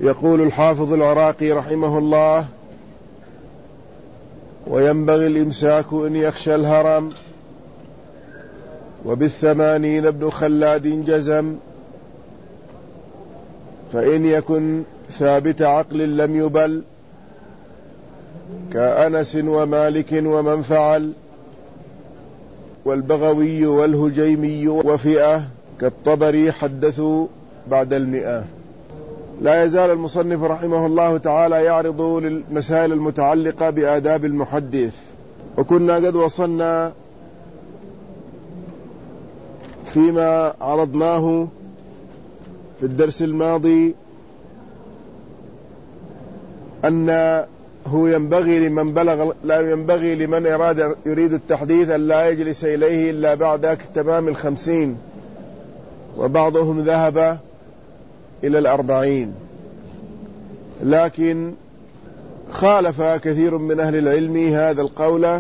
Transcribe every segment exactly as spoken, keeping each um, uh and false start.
يقول الحافظ العراقي رحمه الله: وينبغي الإمساك إن يخشى الهرم، وبالثمانين ابن خلاد جزم، فإن يكن ثابت عقل لم يبل، كأنس ومالك ومن فعل، والبغوي والهجيمي وفئة كالطبري حدثوا بعد المئة. لا يزال المصنف رحمه الله تعالى يعرض للمسائل المتعلقة بآداب المحدث، وكنا قد وصلنا فيما عرضناه في الدرس الماضي أنه ينبغي لمن بلغ لا ينبغي لمن أراد يريد التحديث أن لا يجلس إليه إلا بعد تمام الخمسين، وبعضهم ذهب إلى الأربعين، لكن خالف كثير من أهل العلم هذا القول،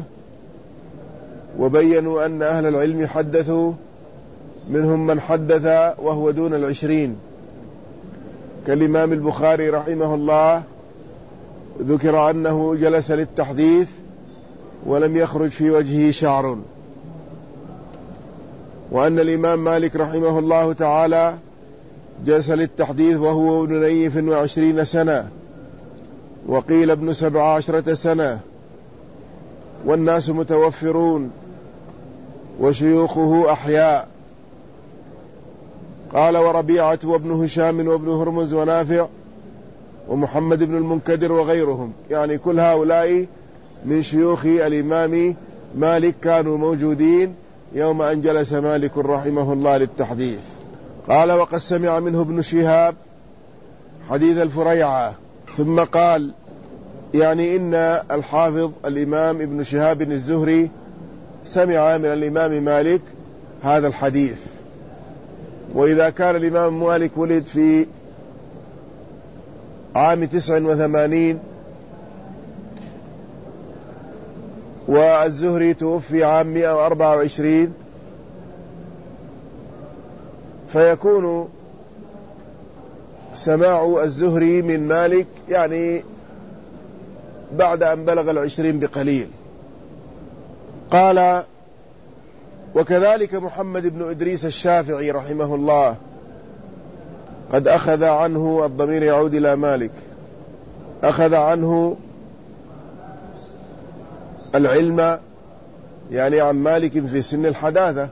وبينوا أن أهل العلم حدثوا منهم من حدث وهو دون العشرين، كالإمام البخاري رحمه الله ذكر أنه جلس للتحديث ولم يخرج في وجهه شعر، وأن الإمام مالك رحمه الله تعالى جلس للتحديث وهو ابن نيف وعشرين سنة، وقيل ابن سبع عشرة سنة، والناس متوفرون وشيوخه أحياء. قال: وربيعة وابن هشام وابن هرمز ونافع ومحمد بن المنكدر وغيرهم، يعني كل هؤلاء من شيوخ الإمام مالك كانوا موجودين يوم أن جلس مالك رحمه الله للتحديث. قال: وقد سمع منه ابن شهاب حديث الفريعة. ثم قال، يعني إن الحافظ الإمام ابن شهاب الزهري سمع من الإمام مالك هذا الحديث. وإذا كان الإمام مالك ولد في عام تسع وثمانين والزهري توفي عام مئة وأربعة وعشرين، فيكون سماع الزهري من مالك يعني بعد أن بلغ العشرين بقليل. قال: وكذلك محمد بن إدريس الشافعي رحمه الله قد أخذ عنه، الضمير يعود إلى مالك، أخذ عنه العلم يعني عن مالك في سن الحداثة،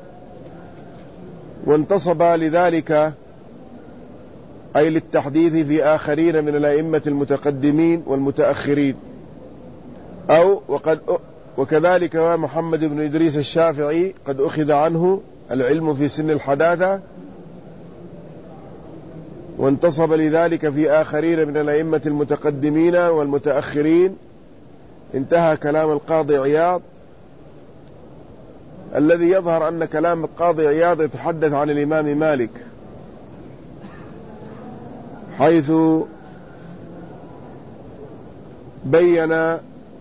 وانتصب لذلك أي للتحديث في آخرين من الأئمة المتقدمين والمتأخرين. أو وقد وكذلك محمد بن إدريس الشافعي قد أخذ عنه العلم في سن الحداثة، وانتصب لذلك في آخرين من الأئمة المتقدمين والمتأخرين. انتهى كلام القاضي عياض، الذي يظهر أن كلام القاضي عياض يتحدث عن الإمام مالك، حيث بين: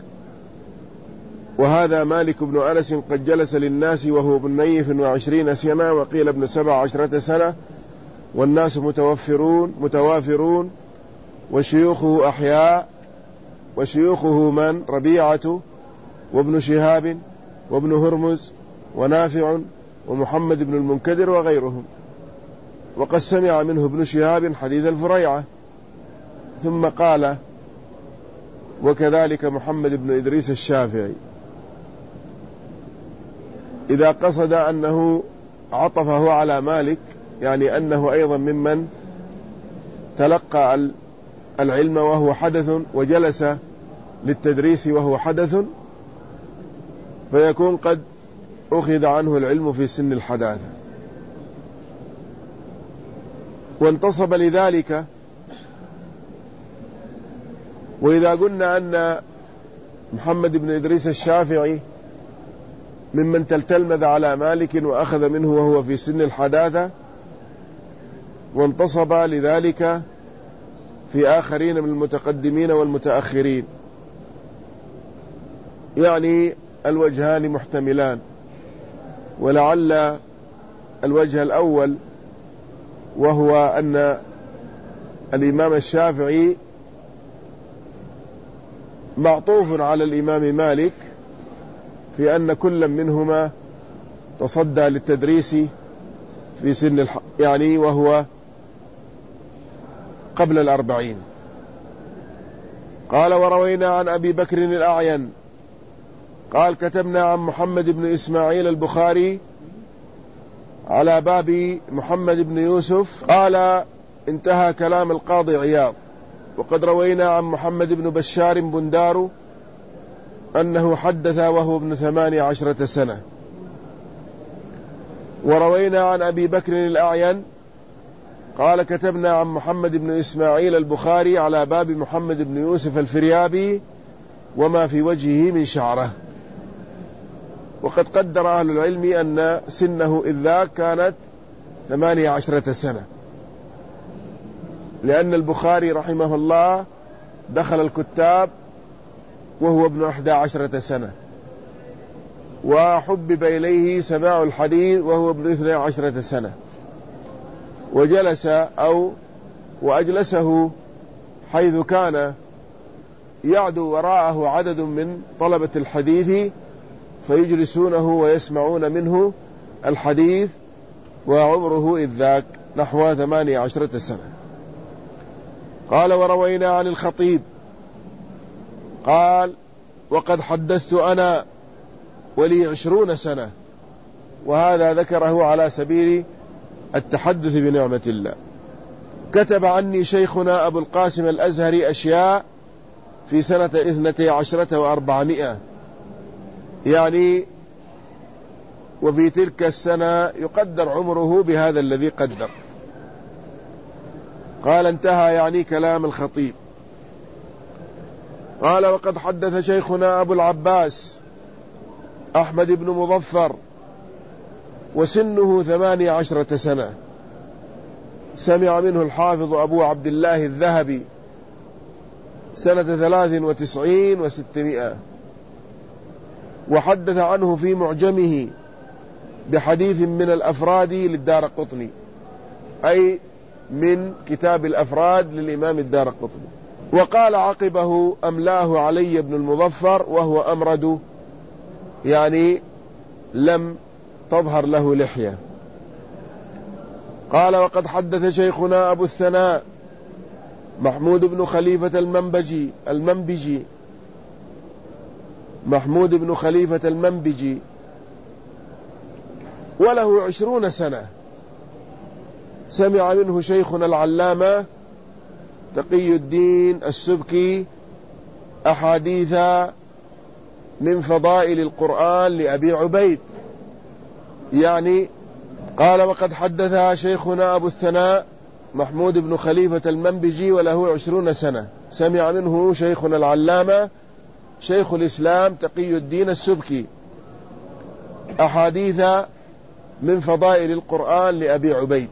وهذا مالك بن أنس قد جلس للناس وهو ابن نيف وعشرين سنة، وقيل ابن سبع عشرة سنة، والناس متوفرون متوافرون وشيوخه أحياء. وشيوخه من؟ ربيعة وابن شهاب وابن هرمز ونافع ومحمد بن المنكدر وغيرهم. وقد سمع منه ابن شهاب حديث الفريعة. ثم قال: وكذلك محمد بن إدريس الشافعي. إذا قصد أنه عطفه على مالك يعني أنه أيضا ممن تلقى العلم وهو حدث وجلس للتدريس وهو حدث، فيكون قد أخذ عنه العلم في سن الحداثة. وانتصب لذلك. وإذا قلنا أن محمد بن إدريس الشافعي ممن تلتلمذ على مالك وأخذ منه وهو في سن الحداثة، وانتصب لذلك في آخرين من المتقدمين والمتأخرين، يعني الوجهان محتملان. ولعل الوجه الأول وهو أن الإمام الشافعي معطوف على الإمام مالك في أن كل منهما تصدى للتدريس في سن الح... يعني وهو قبل الأربعين. قال وروينا عن أبي بكر الأعين قال كتبنا عن محمد بن إسماعيل البخاري على باب محمد بن يوسف. قال انتهى كلام القاضي عياض. وقد روينا عن محمد بن بشار بندار أنه حدث وهو ابن ثمانية عشرة سنة. وروينا عن أبي بكر الأعين قال كتبنا عن محمد بن إسماعيل البخاري على باب محمد بن يوسف الفريابي وما في وجهه من شعره. وقد قدر أهل العلم أن سنه إذ ذاك كانت ثمانية عشرة سنة، لأن البخاري رحمه الله دخل الكتاب وهو ابن أحد عشرة سنة، وحبب إليه سماع الحديث وهو ابن اثنى عشرة سنة، وجلس أو وأجلسه حيث كان يعدو وراءه عدد من طلبة الحديث فيجلسونه ويسمعون منه الحديث، وعمره إذ ذاك نحو ثمانية عشرة سنة. قال وروينا عن الخطيب قال وقد حدثت أنا ولي عشرون سنة، وهذا ذكره على سبيل التحدث بنعمة الله. كتب عني شيخنا أبو القاسم الأزهري أشياء في سنة اثنتي عشرة وأربعمائة، يعني وفي تلك السنة يقدر عمره بهذا الذي قدر. قال انتهى يعني كلام الخطيب. قال وقد حدث شيخنا أبو العباس أحمد بن مظفر وسنه ثمانية عشرة سنة، سمع منه الحافظ أبو عبد الله الذهبي سنة ثلاث وتسعين وستمائة، وحدث عنه في معجمه بحديث من الأفراد للدارقطني، أي من كتاب الأفراد للإمام الدارقطني. وقال عقبه أملاه علي بن المظفر وهو أمرد، يعني لم تظهر له لحية. قال وقد حدث شيخنا أبو الثناء محمود بن خليفة المنبجي المنبجي محمود بن خليفة المنبجي وله عشرون سنة، سمع منه شيخنا العلامة تقي الدين السبكي أحاديث من فضائل القرآن لأبي عبيد، يعني قال وقد حدثها شيخنا أبو الثناء محمود بن خليفة المنبجي وله عشرون سنة، سمع منه شيخنا العلامة شيخ الإسلام تقي الدين السبكي أحاديث من فضائل القرآن لأبي عبيد.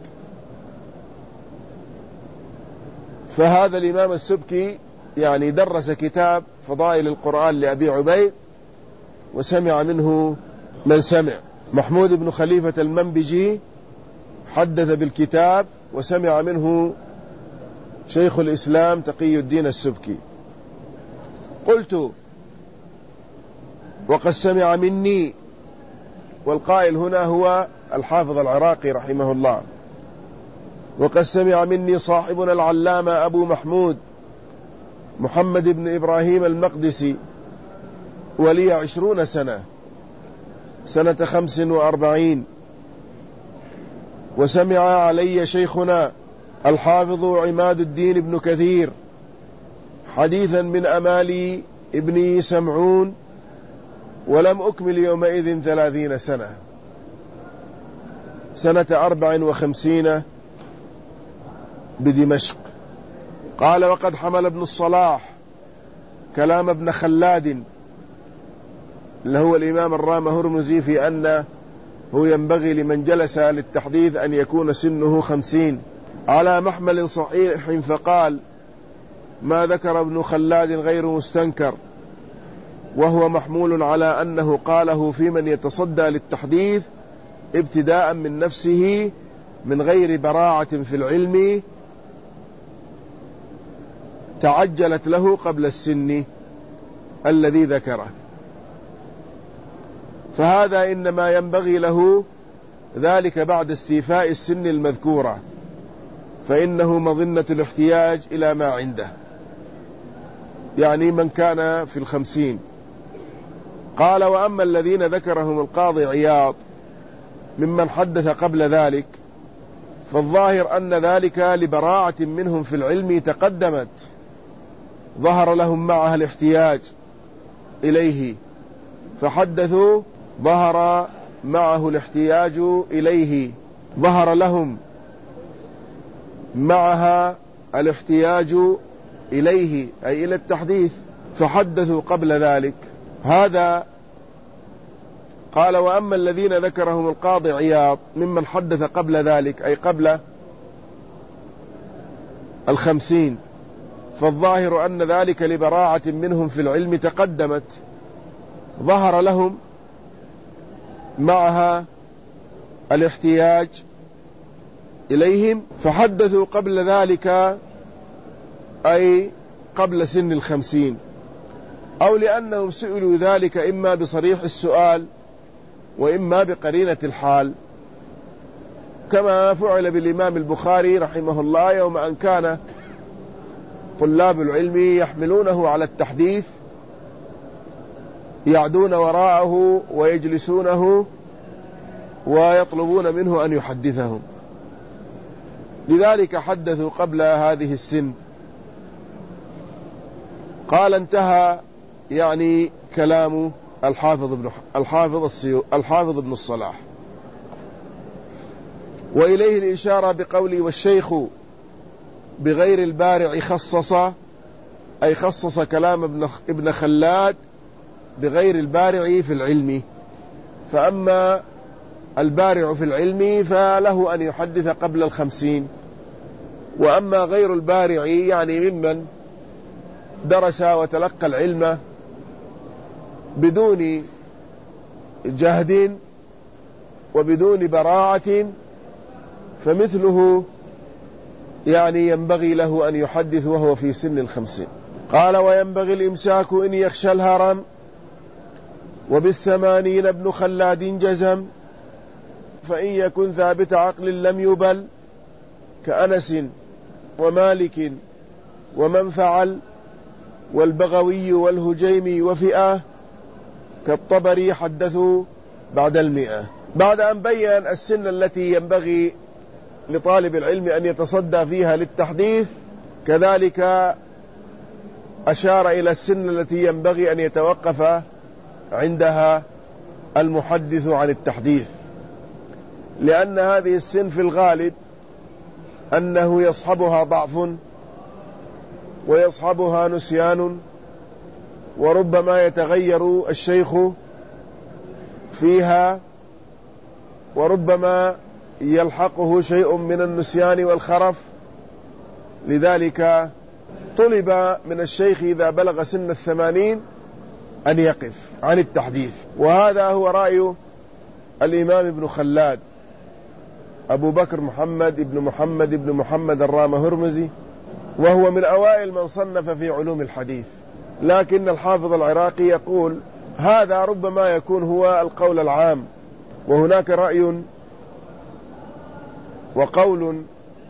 فهذا الإمام السبكي يعني درس كتاب فضائل القرآن لأبي عبيد وسمع منه من سمع. محمود بن خليفة المنبجي حدث بالكتاب وسمع منه شيخ الإسلام تقي الدين السبكي. قلت وقد سمع مني، والقائل هنا هو الحافظ العراقي رحمه الله، وقد سمع مني صاحبنا العلامة أبو محمود محمد بن إبراهيم المقدسي ولي عشرون سنة، سنة خمس وأربعين. وسمع علي شيخنا الحافظ عماد الدين بن كثير حديثا من أمالي ابني سمعون، ولم أكمل يومئذ ثلاثين سنة، سنة أربع وخمسين بدمشق. قال وقد حمل ابن الصلاح كلام ابن خلاد اللي هو الإمام الرام هرمزي في أنه ينبغي لمن جلس للتحديث أن يكون سنه خمسين على محمل صحيح، فقال ما ذكر ابن خلاد غير مستنكر، وهو محمول على أنه قاله في من يتصدى للتحديث ابتداء من نفسه من غير براعة في العلم تعجلت له قبل السن الذي ذكره، فهذا إنما ينبغي له ذلك بعد استيفاء السن المذكورة، فإنه مظنة الاحتياج إلى ما عنده، يعني من كان في الخمسين. قال: وأما الذين ذكرهم القاضي عياض ممن حدث قبل ذلك فالظاهر أن ذلك لبراعة منهم في العلم تقدمت، ظهر لهم معها الاحتياج إليه فحدثوا، ظهر معه الاحتياج إليه ظهر لهم معها الاحتياج إليه أي إلى التحديث فحدثوا قبل ذلك. هذا قال: وأما الذين ذكرهم القاضي عياض ممن حدث قبل ذلك أي قبل الخمسين فالظاهر أن ذلك لبراعة منهم في العلم تقدمت، ظهر لهم معها الاحتياج إليهم فحدثوا قبل ذلك أي قبل سن الخمسين، أو لأنهم سئلوا ذلك إما بصريح السؤال وإما بقرينة الحال، كما فعل بالإمام البخاري رحمه الله يوم أن كان طلاب العلم يحملونه على التحديث، يعدون وراءه ويجلسونه ويطلبون منه أن يحدثهم، لذلك حدثوا قبل هذه السن. قال: انتهى يعني كلام الحافظ ابن الحافظ السيو الحافظ ابن الصلاح. وإليه الإشارة بقوله: والشيخ بغير البارع خصص، أي خصص كلام ابن ابن خلاد بغير البارع في العلم، فأما البارع في العلم فله أن يحدث قبل الخمسين، وأما غير البارع يعني ممن درس وتلقى العلم بدون جهد وبدون براعة فمثله يعني ينبغي له أن يحدث وهو في سن الخمسين. قال: وينبغي الإمساك إن يخشى الهرم، وبالثمانين ابن خلاد جزم، فإن يكن ثابت عقل لم يبل، كأنس ومالك ومن فعل، والبغوي والهجيمي وفئة، كالطبري حدثوا بعد المئة. بعد أن بيّن السن التي ينبغي لطالب العلم أن يتصدى فيها للتحديث، كذلك أشار إلى السن التي ينبغي أن يتوقف عندها المحدث عن التحديث، لأن هذه السن في الغالب أنه يصحبها ضعف ويصحبها نسيان، وربما يتغير الشيخ فيها، وربما يلحقه شيء من النسيان والخرف، لذلك طلب من الشيخ إذا بلغ سن الثمانين أن يقف عن التحديث. وهذا هو رأي الإمام ابن خلاد أبو بكر محمد ابن محمد ابن محمد الرام هرمزي، وهو من أوائل من صنف في علوم الحديث، لكن الحافظ العراقي يقول هذا ربما يكون هو القول العام، وهناك رأي وقول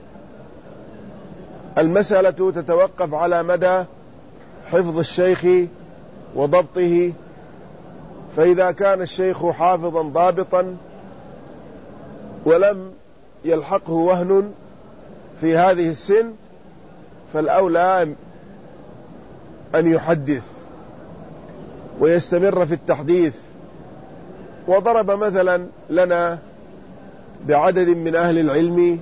المسألة تتوقف على مدى حفظ الشيخ وضبطه، فإذا كان الشيخ حافظا ضابطا ولم يلحقه وهن في هذه السن فالأولى أن يحدث ويستمر في التحديث. وضرب مثلا لنا بعدد من أهل العلم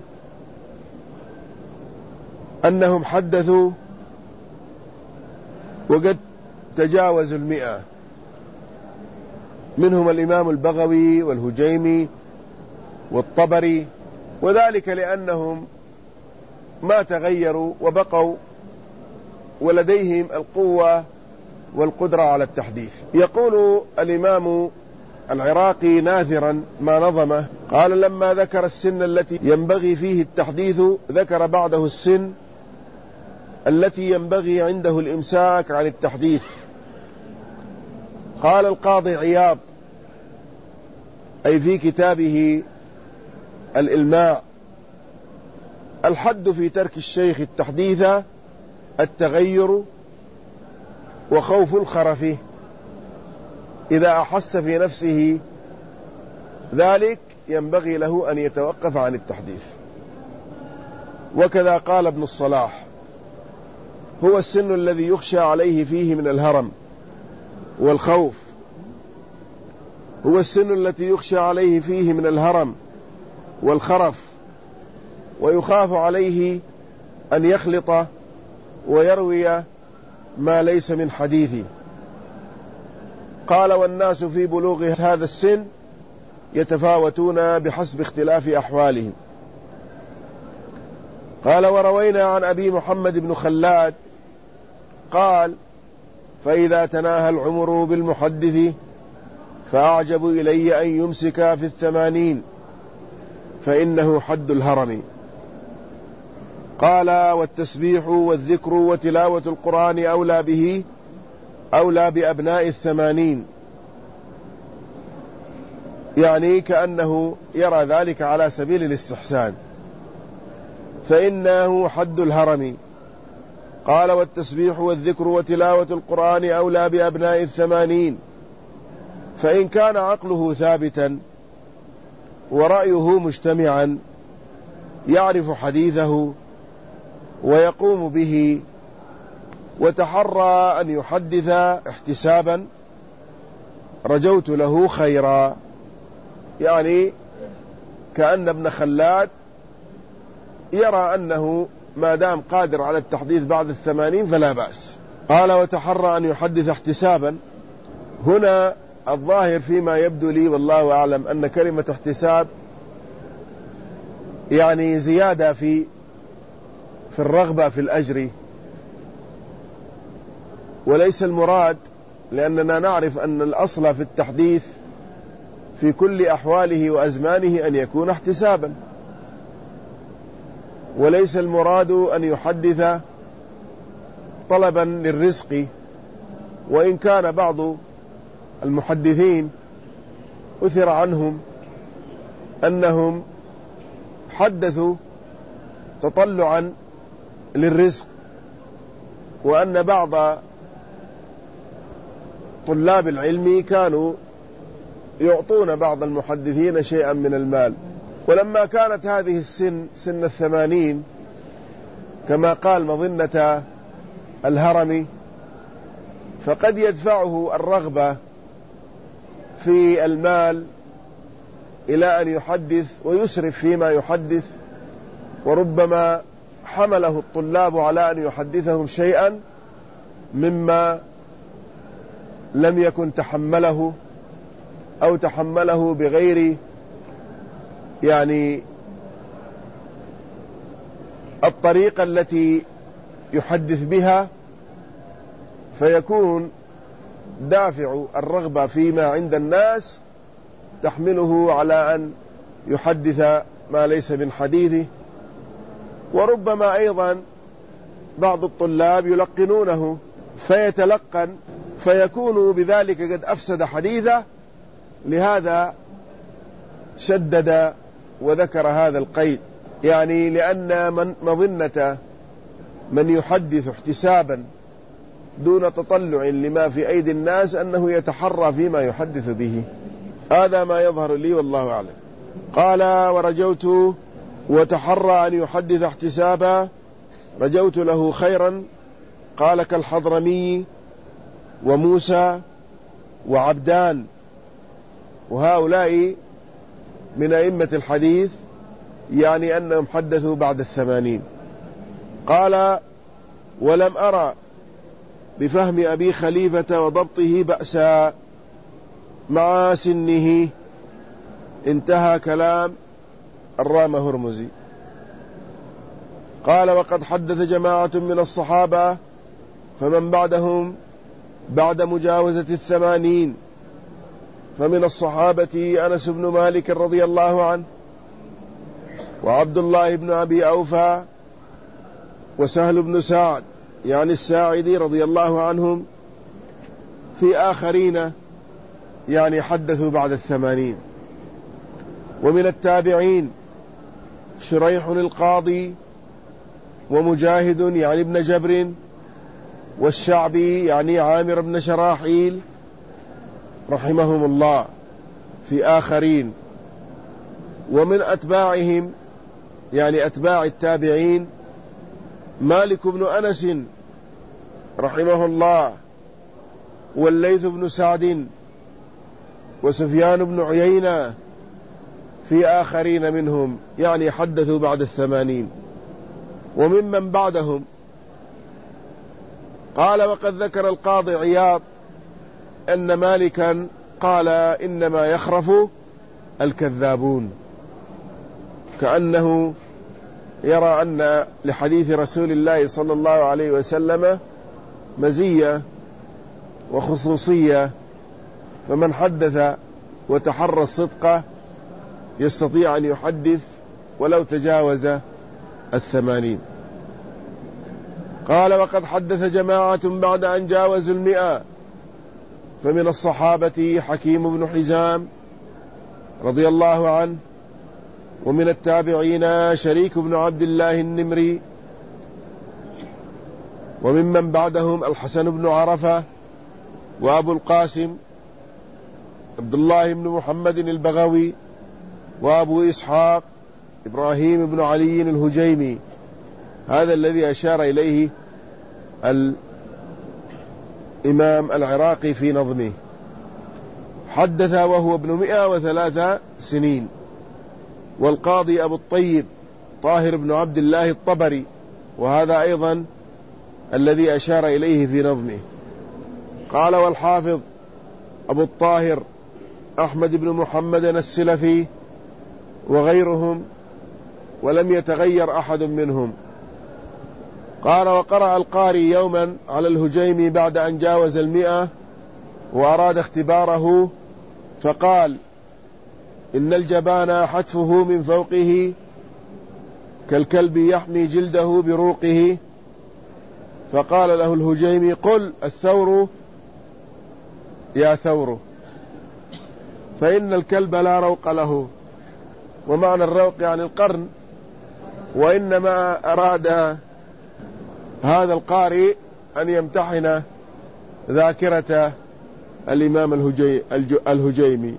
أنهم حدثوا وقد تجاوزوا المئة، منهم الإمام البغوي والهجيمي والطبري، وذلك لأنهم ما تغيروا وبقوا ولديهم القوة والقدرة على التحديث. يقول الإمام العراقي ناثرا ما نظمه، قال: لما ذكر السن التي ينبغي فيه التحديث ذكر بعده السن التي ينبغي عنده الإمساك عن التحديث. قال القاضي عياض أي في كتابه الإلماع: الحد في ترك الشيخ التحديث التغير وخوف الخرف، إذا أحس في نفسه ذلك ينبغي له أن يتوقف عن التحديث. وكذا قال ابن الصلاح: هو السن الذي يخشى عليه فيه من الهرم والخوف هو السن التي يخشى عليه فيه من الهرم والخرف، ويخاف عليه أن يخلط ويروي ما ليس من حديثه. قال: والناس في بلوغ هذا السن يتفاوتون بحسب اختلاف أحوالهم. قال: وروينا عن أبي محمد بن خلاد قال: فإذا تناهى العمر بالمحدث فأعجب إلي أن يمسك في الثمانين، فإنه حد الهرم. قال: والتسبيح والذكر وتلاوة القرآن أولى به أولى بأبناء الثمانين، يعني كأنه يرى ذلك على سبيل الاستحسان، فإنه حد الهرم. قال: والتسبيح والذكر وتلاوة القرآن أولى بأبناء الثمانين، فإن كان عقله ثابتا ورأيه مجتمعا يعرف حديثه ويقوم به وتحرى أن يحدث احتسابا رجوت له خيرا. يعني كأن ابن خلاد يرى أنه ما دام قادر على التحديث بعد الثمانين فلا بأس. قال: وتحرى أن يحدث احتسابا. هنا الظاهر فيما يبدو لي والله أعلم أن كلمة احتساب يعني زيادة في في الرغبة في الأجر، وليس المراد، لأننا نعرف أن الأصل في التحديث في كل أحواله وأزمانه أن يكون احتسابا، وليس المراد أن يحدث طلبا للرزق. وإن كان بعض المحدثين أثر عنهم أنهم حدثوا تطلعا للرزق، وأن بعض طلاب العلم كانوا يعطون بعض المحدثين شيئا من المال. ولما كانت هذه السن سن الثمانين كما قال مظنة الهرم، فقد يدفعه الرغبة في المال إلى أن يحدث ويسرف فيما يحدث، وربما حمله الطلاب على أن يحدثهم شيئا مما لم يكن تحمله أو تحمله بغير يعني الطريقة التي يحدث بها، فيكون دافع الرغبة فيما عند الناس تحمله على أن يحدث ما ليس من حديثه. وربما أيضا بعض الطلاب يلقنونه فيتلقن فيكون بذلك قد أفسد حديثه، لهذا شدد وذكر هذا القيد، يعني لأن من مظنة من يحدث احتسابا دون تطلع لما في أيدي الناس أنه يتحرى فيما يحدث به. هذا ما يظهر لي والله أعلم. قال: ورجوت وتحرى أن يحدث احتسابا رجوت له خيرا. قال: كالحضرمي وموسى وعبدان، وهؤلاء من أئمة الحديث، يعني أنهم حدثوا بعد الثمانين. قال: ولم أرى بفهم أبي خليفة وضبطه بأسا مع سنه. انتهى كلام الرام هرمزي. قال: وقد حدث جماعة من الصحابة فمن بعدهم بعد مجاوزة الثمانين، فمن الصحابة أنس بن مالك رضي الله عنه، وعبد الله بن أبي أوفى، وسهل بن سعد، يعني الساعدي رضي الله عنهم، في آخرين يعني حدثوا بعد الثمانين. ومن التابعين شريح القاضي، ومجاهد يعني ابن جبر، والشعبي يعني عامر بن شراحيل رحمهم الله في آخرين. ومن أتباعهم يعني أتباع التابعين مالك بن أنس رحمه الله، والليث بن سعد، وسفيان بن عيينة في آخرين منهم يعني حدثوا بعد الثمانين. وممن بعدهم قال: وقد ذكر القاضي عياض أن مالكا قال: إنما يخرف الكذابون، كأنه يرى أن لحديث رسول الله صلى الله عليه وسلم مزية وخصوصية، فمن حدث وتحرى الصدق يستطيع أن يحدث ولو تجاوز الثمانين. قال: وقد حدث جماعة بعد أن جاوزوا المئة، فمن الصحابة حكيم بن حزام رضي الله عنه، ومن التابعين شريك بن عبد الله النمري، وممن بعدهم الحسن بن عرفة، وأبو القاسم عبد الله بن محمد البغوي، وأبو إسحاق إبراهيم بن علي الهجيمي، هذا الذي أشار إليه الإمام العراقي في نظمه. حدث وهو ابن مئة وثلاث سنين. والقاضي أبو الطيب طاهر بن عبد الله الطبري، وهذا أيضا الذي أشار إليه في نظمه. قال: والحافظ أبو الطاهر أحمد بن محمد السلفي وغيرهم، ولم يتغير أحد منهم. قال: وقرأ القاري يوما على الهجيمي بعد أن جاوز المئة وأراد اختباره، فقال: إن الجبان حتفه من فوقه كالكلب يحمي جلده بروقه. فقال له الهجيمي: قل الثور يا ثور، فإن الكلب لا روق له. ومعنى الروق يعني القرن، وإنما أراد هذا القارئ أن يمتحن ذاكرة الإمام الهجي الهجيمي.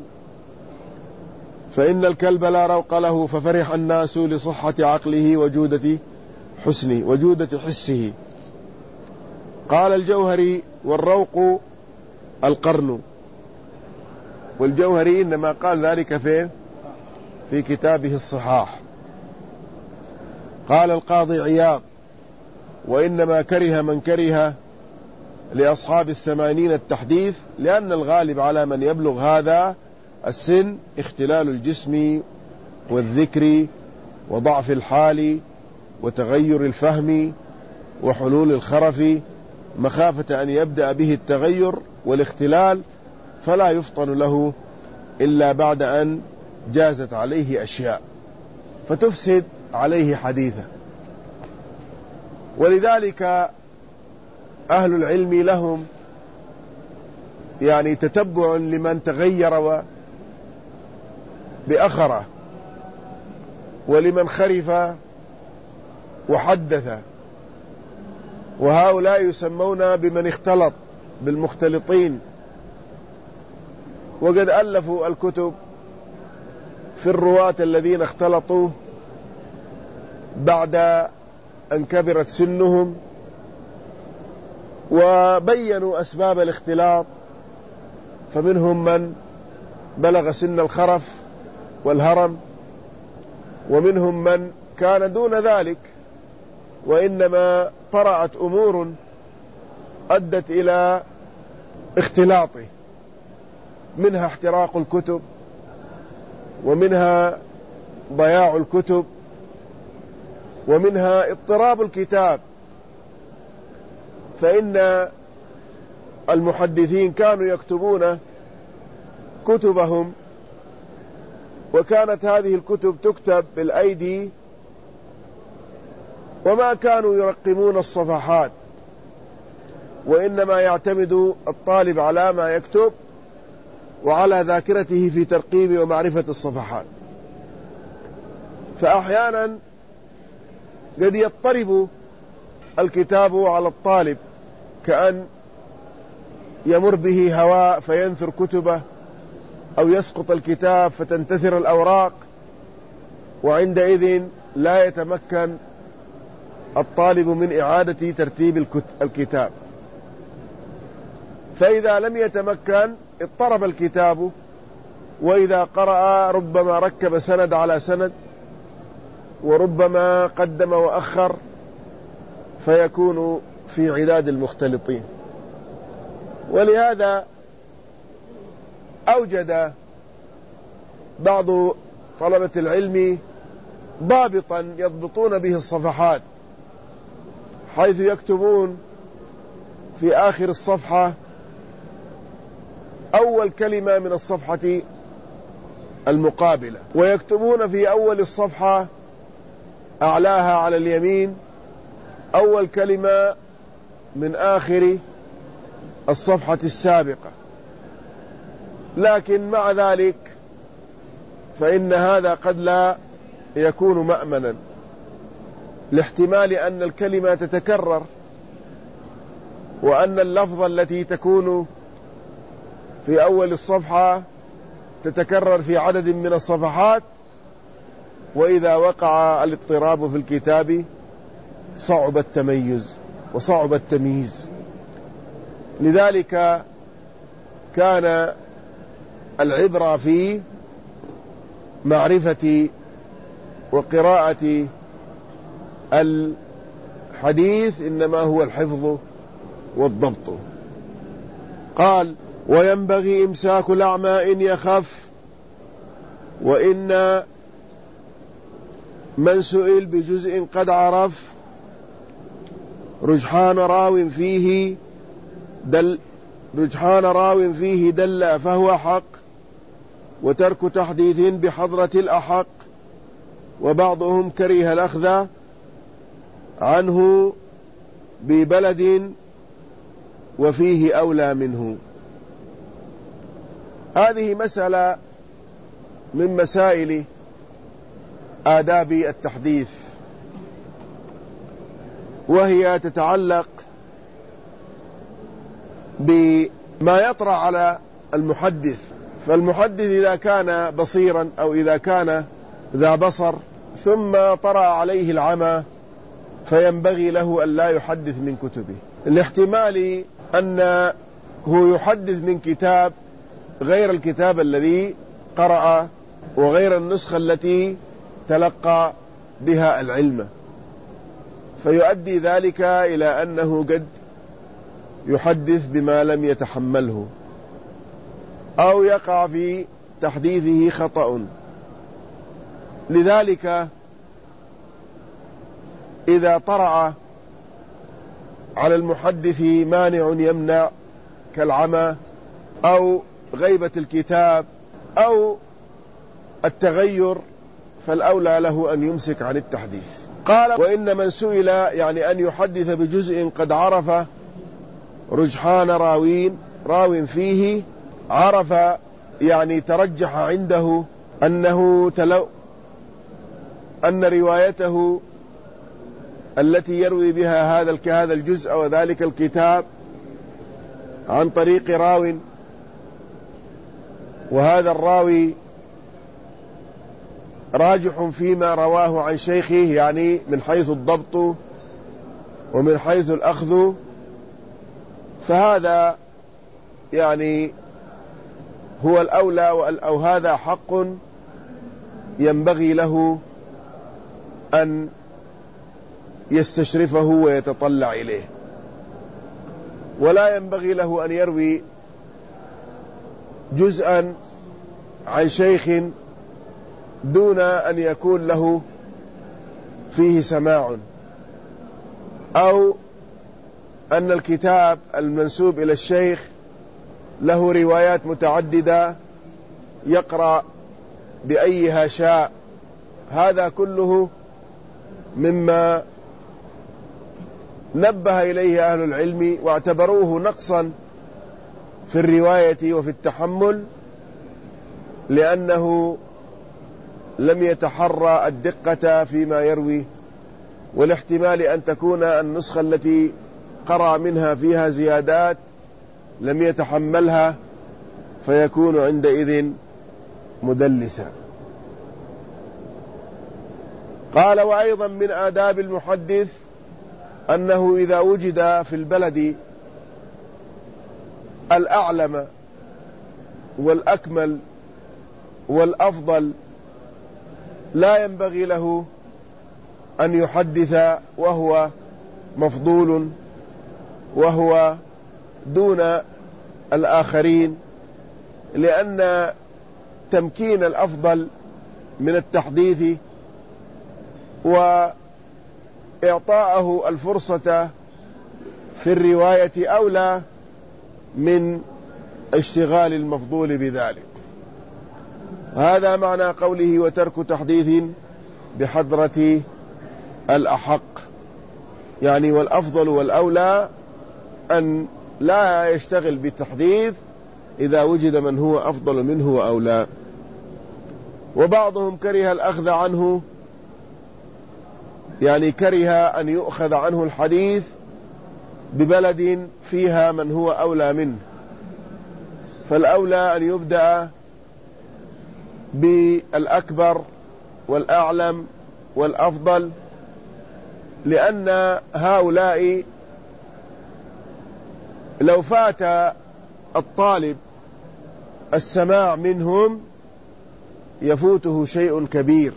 فإن الكلب لا روق له، ففرح الناس لصحة عقله وجودة حسنه وجودة حسه. قال الجوهري: والروق القرن. والجوهري إنما قال ذلك فين؟ في كتابه الصحاح. قال القاضي عياض: وإنما كره من كره لأصحاب الثمانين التحديث، لأن الغالب على من يبلغ هذا السن اختلال الجسم والذكر وضعف الحال وتغير الفهم وحلول الخرف، مخافة أن يبدأ به التغير والاختلال، فلا يفطن له إلا بعد أن جازت عليه أشياء فتفسد عليه حديثه. ولذلك أهل العلم لهم يعني تتبع لمن تغير بأخره، ولمن خرف وحدث، وهؤلاء يسمون بمن اختلط بالمختلطين. وقد ألفوا الكتب في الرواة الذين اختلطوا بعد أن كبرت سنهم، وبينوا أسباب الاختلاط، فمنهم من بلغ سن الخرف والهرم، ومنهم من كان دون ذلك وإنما طرأت أمور أدت إلى اختلاطه، منها احتراق الكتب، ومنها ضياع الكتب، ومنها اضطراب الكتاب. فإن المحدثين كانوا يكتبون كتبهم، وكانت هذه الكتب تكتب بالأيدي، وما كانوا يرقمون الصفحات وإنما يعتمد الطالب على ما يكتب وعلى ذاكرته في ترقيب ومعرفة الصفحات. فأحيانا قد يضطرب الكتاب على الطالب، كأن يمر به هواء فينثر كتبه، أو يسقط الكتاب فتنتثر الأوراق، وعندئذ لا يتمكن الطالب من إعادة ترتيب الكتاب. فإذا لم يتمكن اضطرب الكتاب، وإذا قرأ ربما ركب سند على سند، وربما قدم وأخر، فيكون في عداد المختلطين. ولهذا أوجد بعض طلبة العلم ضابطا يضبطون به الصفحات، حيث يكتبون في آخر الصفحة أول كلمة من الصفحة المقابلة، ويكتبون في أول الصفحة أعلاها على اليمين أول كلمة من آخر الصفحة السابقة. لكن مع ذلك فإن هذا قد لا يكون مأمنا، لاحتمال أن الكلمة تتكرر، وأن اللفظة التي تكون في أول الصفحة تتكرر في عدد من الصفحات، وإذا وقع الاضطراب في الكتاب صعب التميز وصعب التمييز. لذلك كان العبرة في معرفة وقراءة الحديث إنما هو الحفظ والضبط. قال: وينبغي إمساك الأعمى إن يخف، وإن من سئل بجزء قد عرف رجحان راو فيه دل رجحان راو فيه دل فهو حق، وترك تحديث بحضرة الأحق، وبعضهم كره الأخذ عنه ببلد وفيه أولى منه. هذه مسألة من مسائل آداب التحديث، وهي تتعلق بما يطرأ على المحدث. فالمحدث إذا كان بصيرا أو إذا كان ذا بصر ثم طرأ عليه العمى، فينبغي له أن لا يحدث من كتبه، لاحتمال أنه يحدث من كتاب غير الكتاب الذي قرأ وغير النسخة التي تلقى بها العلم، فيؤدي ذلك إلى أنه قد يحدث بما لم يتحمله، أو يقع في تحديثه خطأ. لذلك إذا طرأ على المحدث مانع يمنع كالعمى أو غيبة الكتاب أو التغير، فالأولى له أن يمسك عن التحديث. قال: وإن من سئل يعني أن يحدث بجزء قد عرف رجحان راوين راو فيه، عرف يعني ترجح عنده أنه تلو أن روايته التي يروي بها هذا هذا الجزء وذلك الكتاب عن طريق راو، وهذا الراوي راجح فيما رواه عن شيخه، يعني من حيث الضبط ومن حيث الأخذ، فهذا يعني هو الأولى، أو هذا حق ينبغي له أن يستشرفه ويتطلع إليه، ولا ينبغي له أن يروي جزءا عن شيخ دون أن يكون له فيه سماع، أو أن الكتاب المنسوب إلى الشيخ له روايات متعددة يقرأ بأيها شاء. هذا كله مما نبه إليه أهل العلم واعتبروه نقصا في الرواية وفي التحمل، لأنه لم يتحرى الدقة فيما يروي، والاحتمال أن تكون النسخة التي قرأ منها فيها زيادات لم يتحملها فيكون عندئذ مدلسا. قال: وأيضا من آداب المحدث أنه إذا وجد في البلد الأعلم والأكمل والأفضل لا ينبغي له أن يحدث وهو مفضول وهو دون الآخرين، لأن تمكين الأفضل من التحديث وإعطاءه الفرصة في الرواية أولى من اشتغال المفضول بذلك. هذا معنى قوله: وترك تحديث بحضرة الأحق، يعني والأفضل والأولى أن لا يشتغل بالتحديث إذا وجد من هو أفضل منه وأولى. وبعضهم كره الأخذ عنه، يعني كره أن يؤخذ عنه الحديث ببلد فيها من هو أولى منه، فالأولى أن يبدأ بالأكبر والأعلم والأفضل، لأن هؤلاء لو فات الطالب السماع منهم يفوته شيء كبير،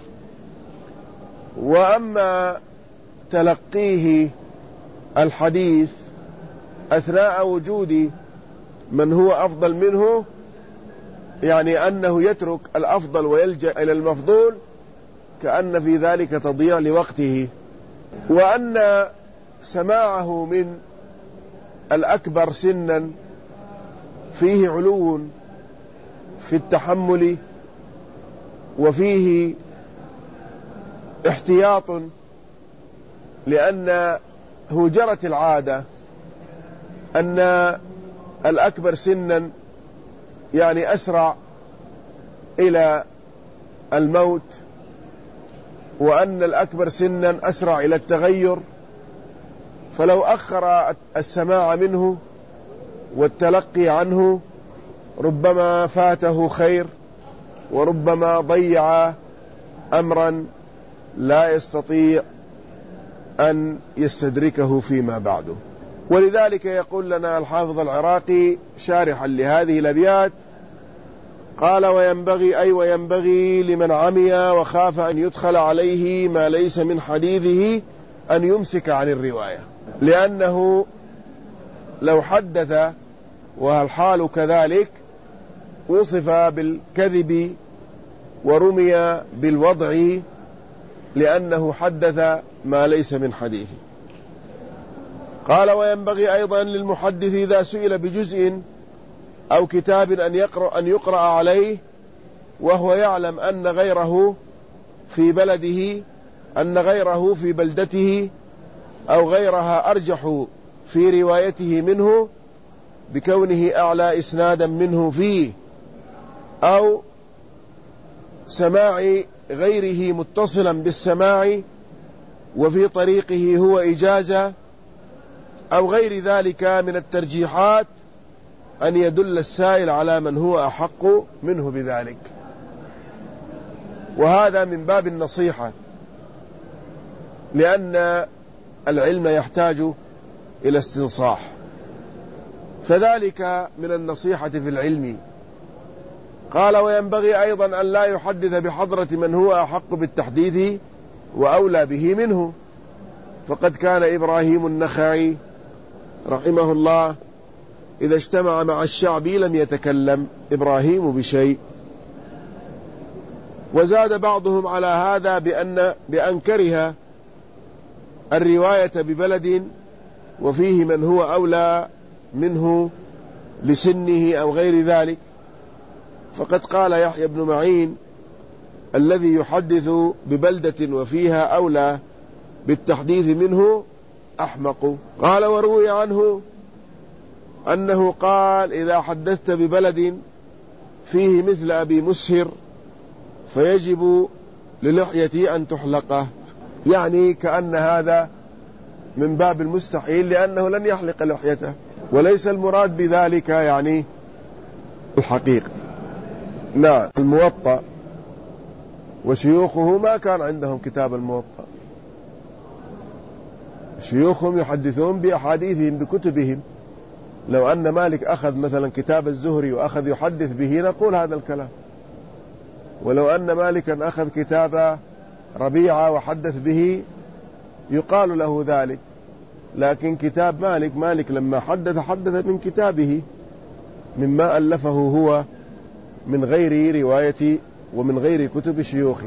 وأما تلقيه الحديث أثناء وجود من هو أفضل منه، يعني أنه يترك الأفضل ويلجأ إلى المفضول، كأن في ذلك تضييع لوقته. وأن سماعه من الأكبر سنا فيه علو في التحمل وفيه احتياط، لأنه جرت العادة أن الأكبر سنا يعني أسرع إلى الموت، وأن الأكبر سنا أسرع إلى التغير، فلو أخر السماع منه والتلقي عنه ربما فاته خير، وربما ضيع أمرا لا يستطيع أن يستدركه فيما بعده. ولذلك يقول لنا الحافظ العراقي شارحا لهذه الأبيات، قال: وينبغي أي وينبغي لمن عمي وخاف أن يدخل عليه ما ليس من حديثه أن يمسك عن الرواية، لأنه لو حدث والحال كذلك وصف بالكذب ورمي بالوضع، لأنه حدث ما ليس من حديثه. قال: وينبغي أيضا للمحدث إذا سئل بجزء أو كتاب أن يقرأ, أن يقرأ عليه وهو يعلم أن غيره في بلده أن غيره في بلدته أو غيرها أرجح في روايته منه بكونه أعلى إسنادا منه فيه، أو سماع غيره متصلا بالسماع وفي طريقه هو إجازة، أو غير ذلك من الترجيحات، أن يدل السائل على من هو أحق منه بذلك. وهذا من باب النصيحة، لأن العلم يحتاج إلى استنصاح، فذلك من النصيحة في العلم. قال: وينبغي أيضا أن لا يحدث بحضرة من هو أحق بالتحديث وأولى به منه، فقد كان إبراهيم النخعي رحمه الله إذا اجتمع مع الشعب لم يتكلم إبراهيم بشيء. وزاد بعضهم على هذا بأن, بأن كره الرواية ببلد وفيه من هو أولى منه لسنه أو غير ذلك، فقد قال يحيى بن معين: الذي يحدث ببلدة وفيها أولى بالتحديث منه أحمق. قال وروي عنه أنه قال إذا حدثت ببلد فيه مثل أبي مسهر فيجب للحيتي أن تحلقه، يعني كأن هذا من باب المستحيل لأنه لن يحلق لحيته، وليس المراد بذلك يعني الحقيقة. نعم. الموطأ وشيوخه ما كان عندهم كتاب الموطأ، شيوخهم يحدثون بأحاديثهم بكتبهم. لو أن مالك أخذ مثلا كتاب الزهري وأخذ يحدث به نقول هذا الكلام، ولو أن مالكا أخذ كتاب ربيعة وحدث به يقال له ذلك. لكن كتاب مالك مالك لما حدث حدث من كتابه مما ألفه هو من غير رواية ومن غير كتب شيوخه.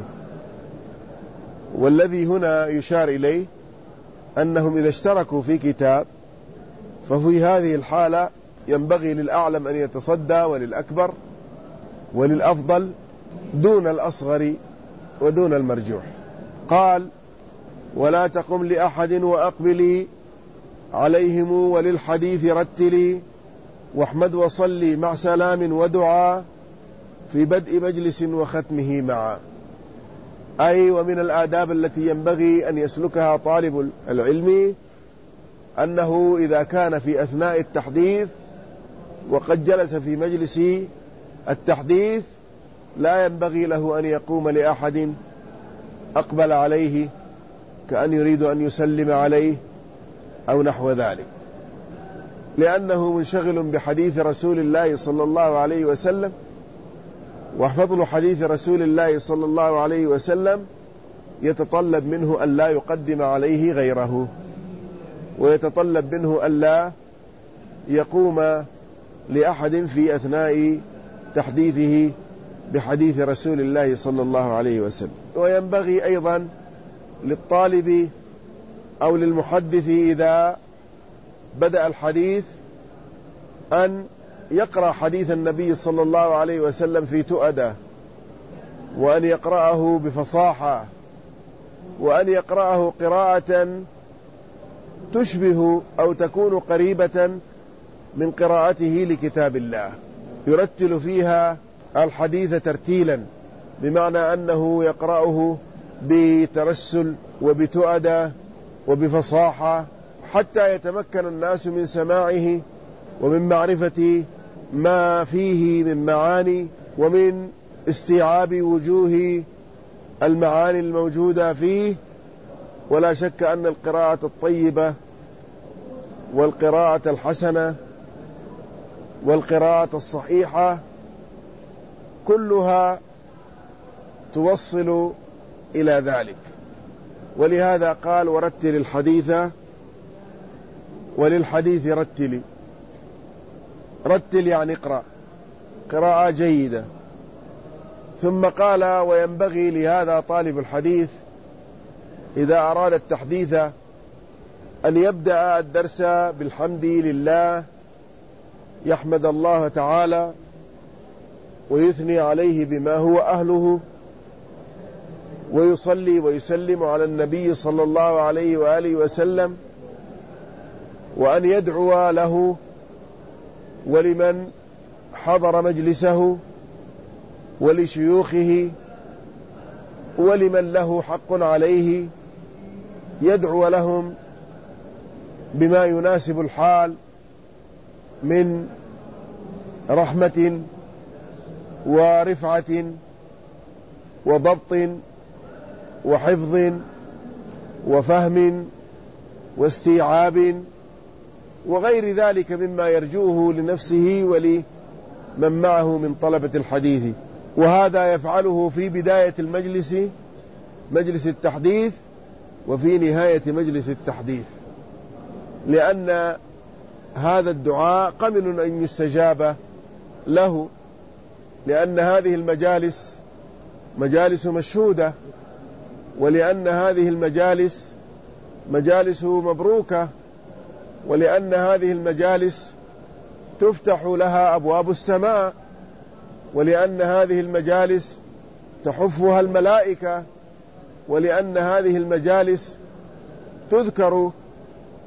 والذي هنا يشار إليه أنهم إذا اشتركوا في كتاب ففي هذه الحالة ينبغي للأعلم أن يتصدى وللأكبر وللأفضل دون الأصغر ودون المرجوح. قال ولا تقم لأحد وأقبلي عليهم وللحديث رتلي واحمد وصلي مع سلام ودعاء في بدء مجلس وختمه معا. أي ومن الآداب التي ينبغي أن يسلكها طالب العلم أنه إذا كان في أثناء التحديث وقد جلس في مجلس التحديث لا ينبغي له أن يقوم لأحد أقبل عليه كأن يريد أن يسلم عليه أو نحو ذلك، لأنه منشغل بحديث رسول الله صلى الله عليه وسلم. وفضل حديث رسول الله صلى الله عليه وسلم يتطلب منه أن لا يقدم عليه غيره، ويتطلب منه أن لا يقوم لأحد في أثناء تحديثه بحديث رسول الله صلى الله عليه وسلم. وينبغي أيضا للطالب أو للمحدث إذا بدأ الحديث أن يقرأ حديث النبي صلى الله عليه وسلم في تؤدة، وأن يقرأه بفصاحة، وأن يقرأه قراءة تشبه أو تكون قريبة من قراءته لكتاب الله، يرتل فيها الحديث ترتيلا، بمعنى أنه يقرأه بترسل وبتؤدة وبفصاحة حتى يتمكن الناس من سماعه ومن معرفة ما فيه من معاني ومن استيعاب وجوه المعاني الموجودة فيه. ولا شك أن القراءة الطيبة والقراءة الحسنة والقراءة الصحيحة كلها توصل إلى ذلك. ولهذا قال ورتل الحديث وللحديث رتلي. رتل يعني اقرأ قراءة جيدة. ثم قال وينبغي لهذا طالب الحديث إذا أراد التحديث أن يبدأ الدرس بالحمد لله، يحمد الله تعالى ويثني عليه بما هو أهله، ويصلي ويسلم على النبي صلى الله عليه وآله وسلم، وأن يدعو له ولمن حضر مجلسه ولشيوخه ولمن له حق عليه، يدعو لهم بما يناسب الحال من رحمة ورفعة وضبط وحفظ وفهم واستيعاب وغير ذلك مما يرجوه لنفسه ولمن معه من طلبة الحديث. وهذا يفعله في بداية المجلس مجلس التحديث وفي نهاية مجلس التحديث، لأن هذا الدعاء قمن أن يستجاب له، لأن هذه المجالس مجالس مشهودة، ولأن هذه المجالس مجالس مبروكة، ولأن هذه المجالس تفتح لها أبواب السماء، ولأن هذه المجالس تحفها الملائكة، ولأن هذه المجالس تذكر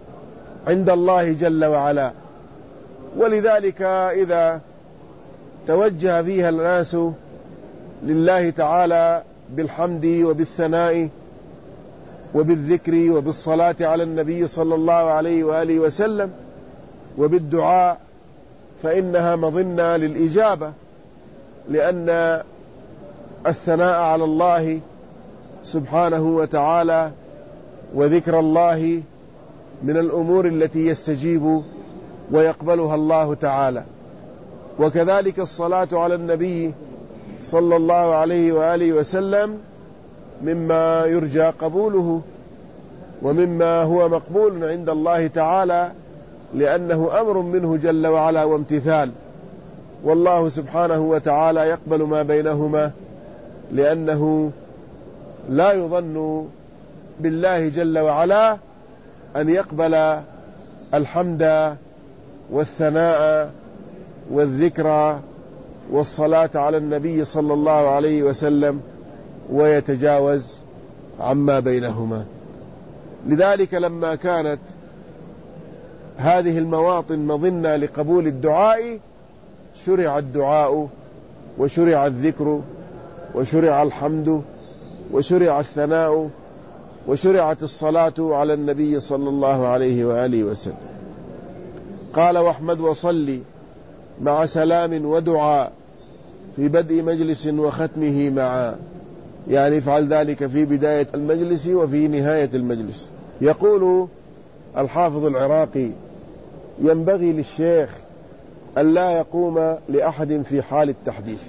عند الله جل وعلا. ولذلك إذا توجه فيها الناس لله تعالى بالحمد وبالثناء وبالذكر وبالصلاة على النبي صلى الله عليه وآله وسلم وبالدعاء فإنها مظنة للإجابة، لأن الثناء على الله سبحانه وتعالى وذكر الله من الأمور التي يستجيب ويقبلها الله تعالى. وكذلك الصلاة على النبي صلى الله عليه وآله وسلم مما يرجى قبوله ومما هو مقبول عند الله تعالى، لأنه أمر منه جل وعلا وامتثال، والله سبحانه وتعالى يقبل ما بينهما، لأنه لا يظن بالله جل وعلا أن يقبل الحمد والثناء والذكر والصلاة على النبي صلى الله عليه وسلم ويتجاوز عما بينهما. لذلك لما كانت هذه المواطن مظنة لقبول الدعاء شرع الدعاء وشرع الذكر وشرع الحمد وشرع الثناء وشرعت الصلاة على النبي صلى الله عليه وآله وسلم. قال: واحمد وصلي مع سلام ودعاء في بدء مجلس وختمه معا، يعني افعل ذلك في بداية المجلس وفي نهاية المجلس. يقول الحافظ العراقي: ينبغي للشيخ أن لا يقوم لأحد في حال التحديث،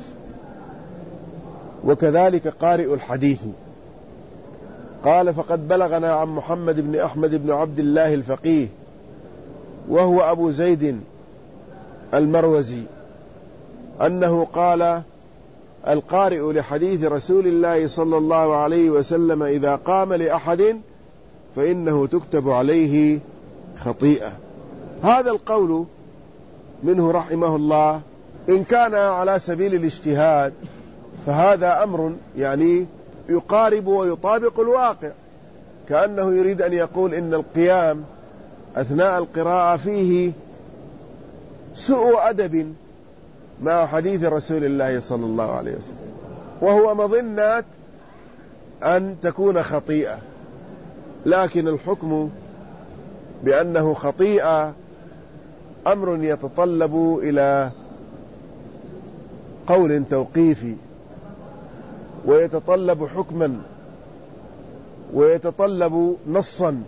وكذلك قارئ الحديث. قال: فقد بلغنا عن محمد بن أحمد بن عبد الله الفقيه، وهو أبو زيد المروزي، أنه قال: القارئ لحديث رسول الله صلى الله عليه وسلم إذا قام لأحد فإنه تكتب عليه خطيئة. هذا القول منه رحمه الله إن كان على سبيل الاجتهاد فهذا أمر يعني يقارب ويطابق الواقع، كأنه يريد أن يقول إن القيام أثناء القراءة فيه سوء أدب مع حديث رسول الله صلى الله عليه وسلم، وهو مظنة أن تكون خطيئة، لكن الحكم بأنه خطيئة أمر يتطلب إلى قول توقيفي، ويتطلب حكما، ويتطلب نصا،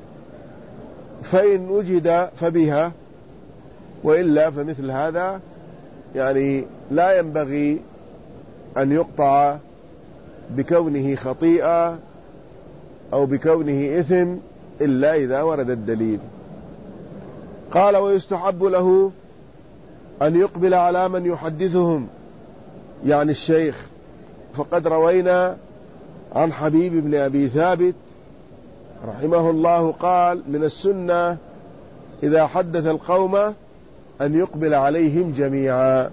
فإن وجد فبها، وإلا فمثل هذا يعني لا ينبغي أن يقطع بكونه خطيئة أو بكونه إثم إلا إذا ورد الدليل. قال: ويستحب له أن يقبل على من يحدثهم، يعني الشيخ. فقد روينا عن حبيب بن أبي ثابت رحمه الله قال: من السنة إذا حدث القوم أن يقبل عليهم جميعا.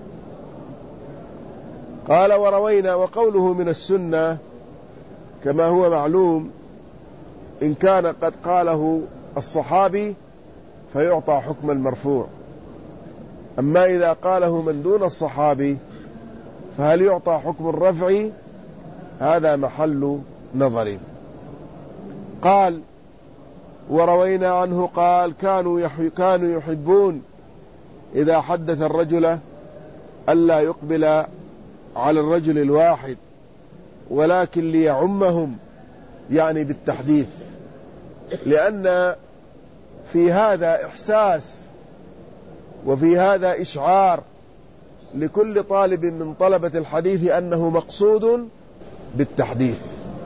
قال: وروينا، وقوله من السنة كما هو معلوم إن كان قد قاله الصحابي فيعطى حكم المرفوع، أما إذا قاله من دون الصحابي فهل يعطى حكم الرفع؟ هذا محل نظر. قال: وروينا عنه قال: كانوا كانوا يحبون إذا حدث الرجل ألا يقبل على الرجل الواحد، ولكن ليعمهم، يعني بالتحديث، لأن في هذا إحساس وفي هذا إشعار لكل طالب من طلبة الحديث أنه مقصود بالتحديث،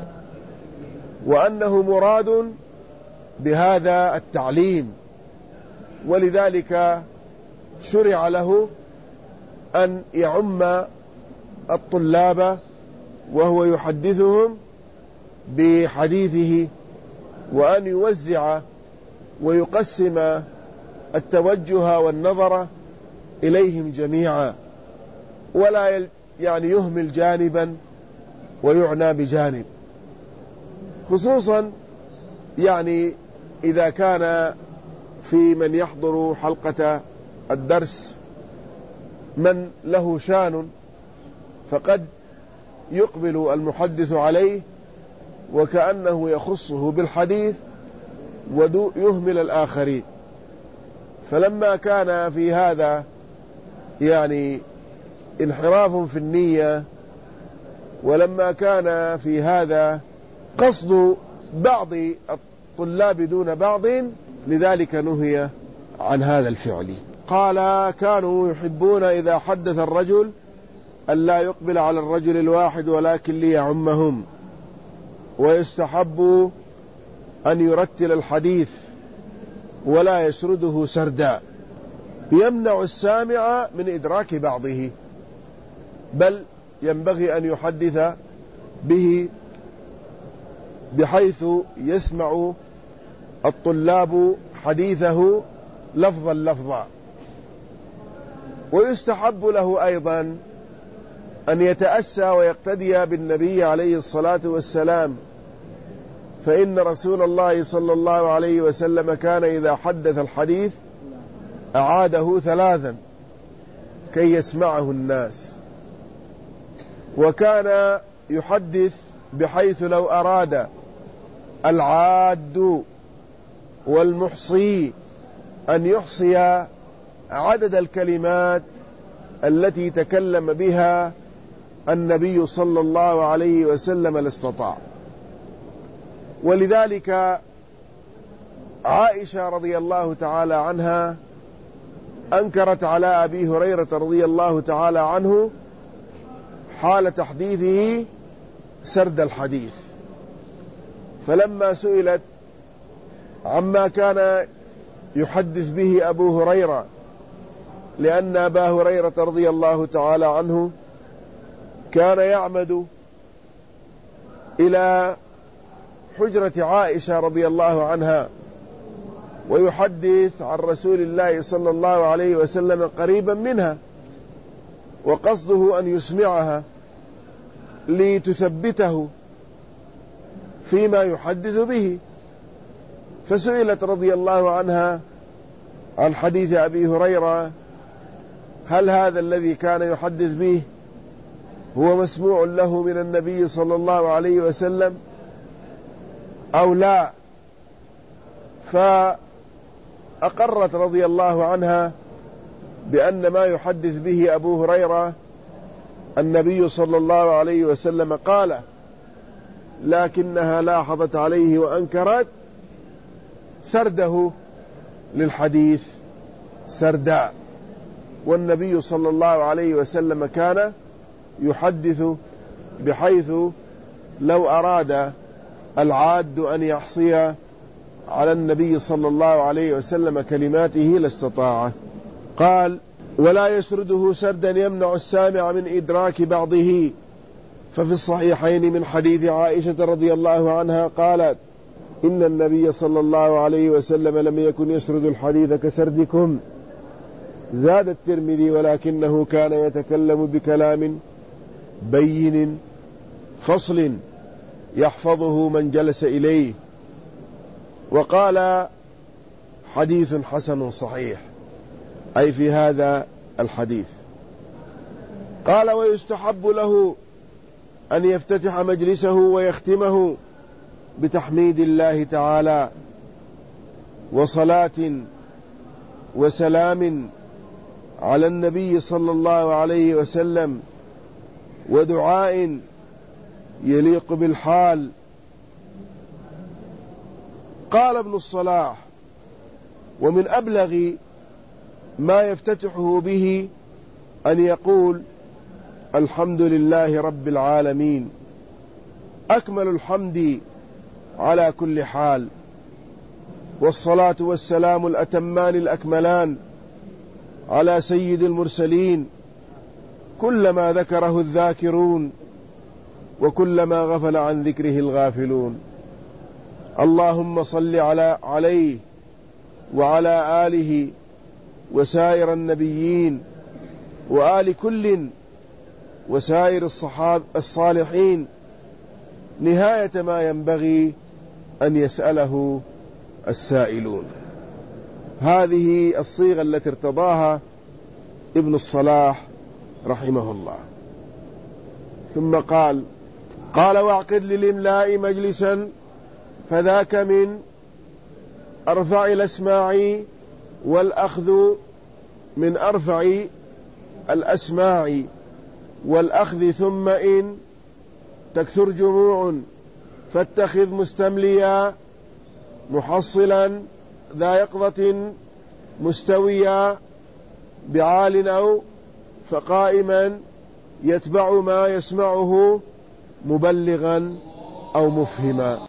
وأنه مراد بهذا التعليم، ولذلك شرع له أن يعم الطلاب وهو يحدثهم بحديثه، وأن يوزع ويقسم التوجه والنظر إليهم جميعا، ولا يعني يهمل جانبا ويعنى بجانب، خصوصا يعني إذا كان في من يحضر حلقة الدرس من له شان، فقد يقبل المحدث عليه وكأنه يخصه بالحديث ويهمل الآخرين. فلما كان في هذا يعني انحراف في النية، ولما كان في هذا قصد بعض الطلاب دون بعض، لذلك نهي عن هذا الفعل. قال: كانوا يحبون إذا حدث الرجل أن لا يقبل على الرجل الواحد ولكن ليعمهم، ويستحب أن يرتل الحديث ولا يسرده سردا، يمنع السامع من إدراك بعضه، بل ينبغي أن يحدث به بحيث يسمع الطلاب حديثه لفظا لفظا. ويستحب له أيضا أن يتأسى ويقتدي بالنبي عليه الصلاة والسلام، فإن رسول الله صلى الله عليه وسلم كان إذا حدث الحديث أعاده ثلاثا كي يسمعه الناس، وكان يحدث بحيث لو أراد العاد والمحصي أن يحصي عدد الكلمات التي تكلم بها النبي صلى الله عليه وسلم لاستطاع. ولذلك عائشة رضي الله تعالى عنها أنكرت على أبي هريرة رضي الله تعالى عنه حال تحديثه سرد الحديث، فلما سئلت عما كان يحدث به أبو هريرة، لأن أبا هريرة رضي الله تعالى عنه كان يعمد إلى حجرة عائشة رضي الله عنها ويحدث عن رسول الله صلى الله عليه وسلم قريبا منها، وقصده أن يسمعها لتثبته فيما يحدث به. فسئلت رضي الله عنها عن حديث أبي هريرة: هل هذا الذي كان يحدث به هو مسموع له من النبي صلى الله عليه وسلم أو لا؟ فأقرت رضي الله عنها بأن ما يحدث به أبو هريرة النبي صلى الله عليه وسلم قال، لكنها لاحظت عليه وأنكرت سرده للحديث سردا، والنبي صلى الله عليه وسلم كان يحدث بحيث لو أراد العاد أن يحصي على النبي صلى الله عليه وسلم كلماته لاستطاعه. قال: ولا يسرده سردا يمنع السامع من إدراك بعضه. ففي الصحيحين من حديث عائشة رضي الله عنها قالت: إن النبي صلى الله عليه وسلم لم يكن يسرد الحديث كسردكم. زاد الترمذي: ولكنه كان يتكلم بكلام بين فصل يحفظه من جلس إليه. وقال: حديث حسن صحيح، أي في هذا الحديث. قال: ويستحب له أن يفتتح مجلسه ويختمه بتحميد الله تعالى وصلاة وسلام على النبي صلى الله عليه وسلم ودعاء يليق بالحال. قال ابن الصلاح: ومن أبلغ ما يفتتحه به أن يقول: الحمد لله رب العالمين، أكمل الحمد على كل حال، والصلاة والسلام الأتمان الأكملان على سيد المرسلين، كلما ذكره الذاكرون وكلما غفل عن ذكره الغافلون. اللهم صل على عليه وعلى آله وسائر النبيين وآل كل وسائر الصحاب الصالحين نهاية ما ينبغي أن يسأله السائلون. هذه الصيغة التي ارتضاها ابن الصلاح رحمه الله. ثم قال قال واعقد للإملاء مجلسا فذاك من أرفع الأسماع والأخذ من أرفع الأسماع والأخذ ثم إن تكثر جموع فاتخذ مستمليا محصلا ذا يقظة مستويا بعال أو فقائما يتبع ما يسمعه مبلغا أو مفهما.